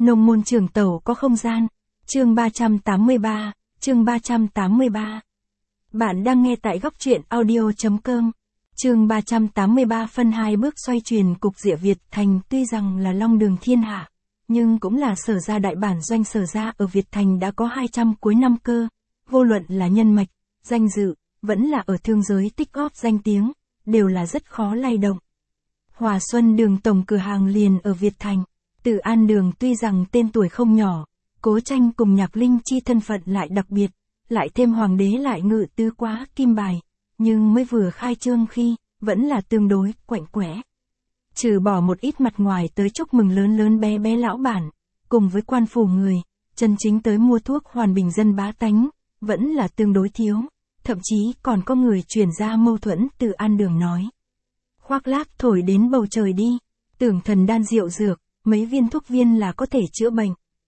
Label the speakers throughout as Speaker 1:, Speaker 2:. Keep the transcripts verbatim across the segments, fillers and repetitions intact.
Speaker 1: Nông môn trường tẩu có không gian. Chương ba trăm tám mươi ba, chương ba trăm tám mươi ba. Bạn đang nghe tại góc truyện audio.com. Chương ba trăm tám mươi ba phân hai bước xoay chuyển cục diện Việt Thành tuy rằng là long đường thiên hạ, nhưng cũng là Sở gia đại bản doanh. Sở gia ở Việt Thành đã có hai trăm cuối năm cơ, vô luận là nhân mạch, danh dự, vẫn là ở thương giới tích góp danh tiếng, đều là rất khó lay động. Hòa Xuân Đường tổng cửa hàng liền ở Việt Thành. Từ An Đường tuy rằng tên tuổi không nhỏ, Cố Tranh cùng Nhạc Linh Chi thân phận lại đặc biệt, lại thêm hoàng đế lại ngự tứ quá kim bài, nhưng mới vừa khai trương khi, vẫn là tương đối quạnh quẽ. Trừ bỏ một ít mặt ngoài tới chúc mừng lớn lớn bé bé lão bản, cùng với quan phủ người, chân chính tới mua thuốc hoàn bình dân bá tánh, vẫn là tương đối thiếu, thậm chí còn có người truyền ra mâu thuẫn. Từ An Đường nói: khoác lác thổi đến bầu trời đi, tưởng thần đan rượu dược, mấy viên thuốc viên là có thể chữa bệnh.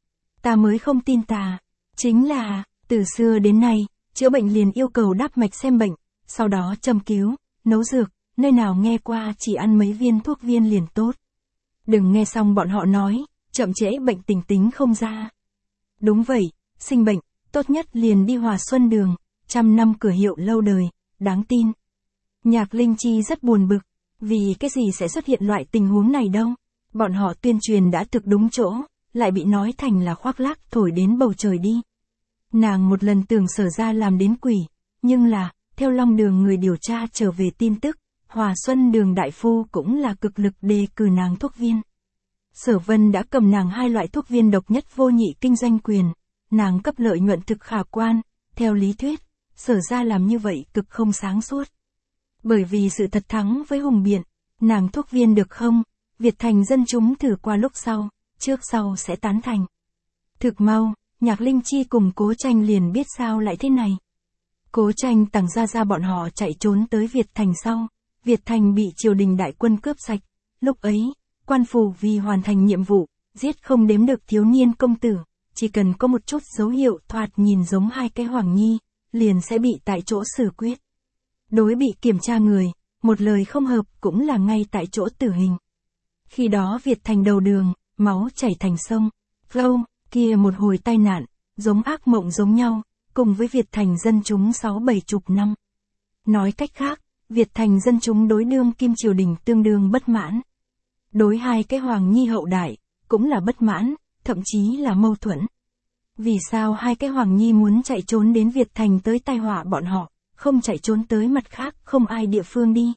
Speaker 1: Ta mới không tin tà, chính là, từ xưa đến nay, chữa bệnh liền yêu cầu đắp mạch xem bệnh, sau đó châm cứu, nấu dược, nơi nào nghe qua chỉ ăn mấy viên thuốc viên liền tốt. Đừng nghe xong bọn họ nói, chậm trễ bệnh tình tính không ra. Đúng vậy, sinh bệnh, tốt nhất liền đi Hòa Xuân Đường, trăm năm cửa hiệu lâu đời, đáng tin. Nhạc Linh Chi rất buồn bực, vì cái gì sẽ xuất hiện loại tình huống này đâu. Bọn họ tuyên truyền đã thực đúng chỗ, lại bị nói thành là khoác lác thổi đến bầu trời đi. Nàng một lần tưởng Sở gia làm đến quỷ, nhưng là, theo Long Đường người điều tra trở về tin tức, Hòa Xuân Đường đại phu cũng là cực lực đề cử nàng thuốc viên. Sở Vân đã cầm nàng hai loại thuốc viên độc nhất vô nhị kinh doanh quyền, nàng cấp lợi nhuận thực khả quan, theo lý thuyết, Sở gia làm như vậy cực không sáng suốt. Bởi vì sự thật thắng với hùng biện, nàng thuốc viên được không? Việt Thành dân chúng thử qua lúc sau, trước sau sẽ tán thành. Thực mau, Nhạc Linh Chi cùng Cố Tranh liền biết sao lại thế này. Cố Tranh tàng ra ra bọn họ chạy trốn tới Việt Thành sau, Việt Thành bị triều đình đại quân cướp sạch. Lúc ấy, quan phủ vì hoàn thành nhiệm vụ, giết không đếm được thiếu niên công tử, chỉ cần có một chút dấu hiệu thoạt nhìn giống hai cái hoàng nhi, liền sẽ bị tại chỗ xử quyết. Đối bị kiểm tra người, một lời không hợp cũng là ngay tại chỗ tử hình. Khi đó Việt Thành đầu đường, máu chảy thành sông, flow, kia một hồi tai nạn, giống ác mộng giống nhau, cùng với Việt Thành dân chúng sáu bảy chục năm. Nói cách khác, Việt Thành dân chúng đối đương kim triều đình tương đương bất mãn. Đối hai cái hoàng nhi hậu đại, cũng là bất mãn, thậm chí là mâu thuẫn. Vì sao hai cái hoàng nhi muốn chạy trốn đến Việt Thành tới tai họa bọn họ, không chạy trốn tới mặt khác không ai địa phương đi?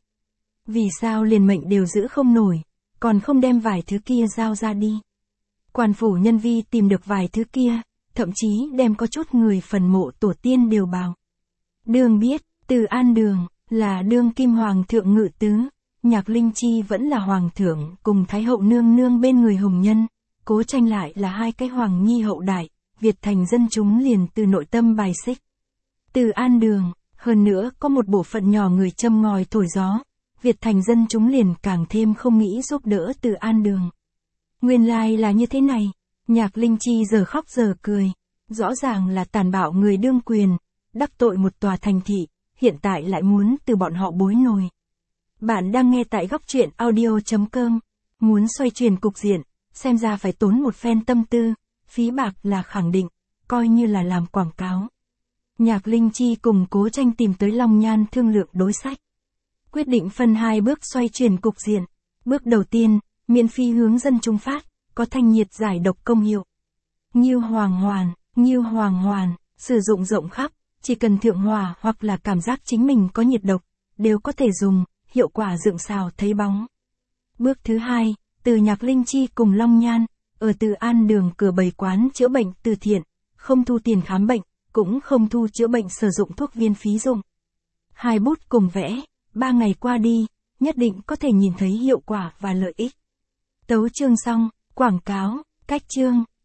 Speaker 1: Vì sao liền mệnh đều giữ không nổi, còn không đem vài thứ kia giao ra đi? Quan phủ nhân vi tìm được vài thứ kia, thậm chí đem có chút người phần mộ tổ tiên đều bào. Đường biết, Từ An Đường, là đương kim hoàng thượng ngự tứ, Nhạc Linh Chi vẫn là hoàng thượng cùng Thái hậu nương nương bên người hồng nhân, Cố Tranh lại là hai cái hoàng nhi hậu đại, Việt Thành dân chúng liền từ nội tâm bài xích. Từ An Đường, hơn nữa có một bộ phận nhỏ người châm ngòi thổi gió, Việt Thành dân chúng liền càng thêm không nghĩ giúp đỡ Từ An Đường. Nguyên lai là như thế này, Nhạc Linh Chi giờ khóc giờ cười, rõ ràng là tàn bạo người đương quyền, đắc tội một tòa thành thị, hiện tại lại muốn từ bọn họ bối nồi. Bạn đang nghe tại góc truyện audio.com, muốn xoay chuyển cục diện, xem ra phải tốn một phen tâm tư, phí bạc là khẳng định, coi như là làm quảng cáo. Nhạc Linh Chi cùng Cố Tranh tìm tới Long Nhan thương lượng đối sách. Quyết định phân hai bước xoay chuyển cục diện. Bước đầu tiên, miễn phí hướng dân chúng phát, có thanh nhiệt giải độc công hiệu. Ngưu Hoàng Hoàn, Ngưu Hoàng Hoàn, sử dụng rộng khắp, chỉ cần thượng hỏa hoặc là cảm giác chính mình có nhiệt độc, đều có thể dùng, hiệu quả dựng xào thấy bóng. Bước thứ hai, từ Nhạc Linh Chi cùng Long Nhan, ở Từ An Đường cửa bày quán chữa bệnh từ thiện, không thu tiền khám bệnh, cũng không thu chữa bệnh sử dụng thuốc viên phí dụng. Hai bút cùng vẽ, ba ngày qua đi, nhất định có thể nhìn thấy hiệu quả và lợi ích. Tấu chương xong, quảng cáo, cách chương,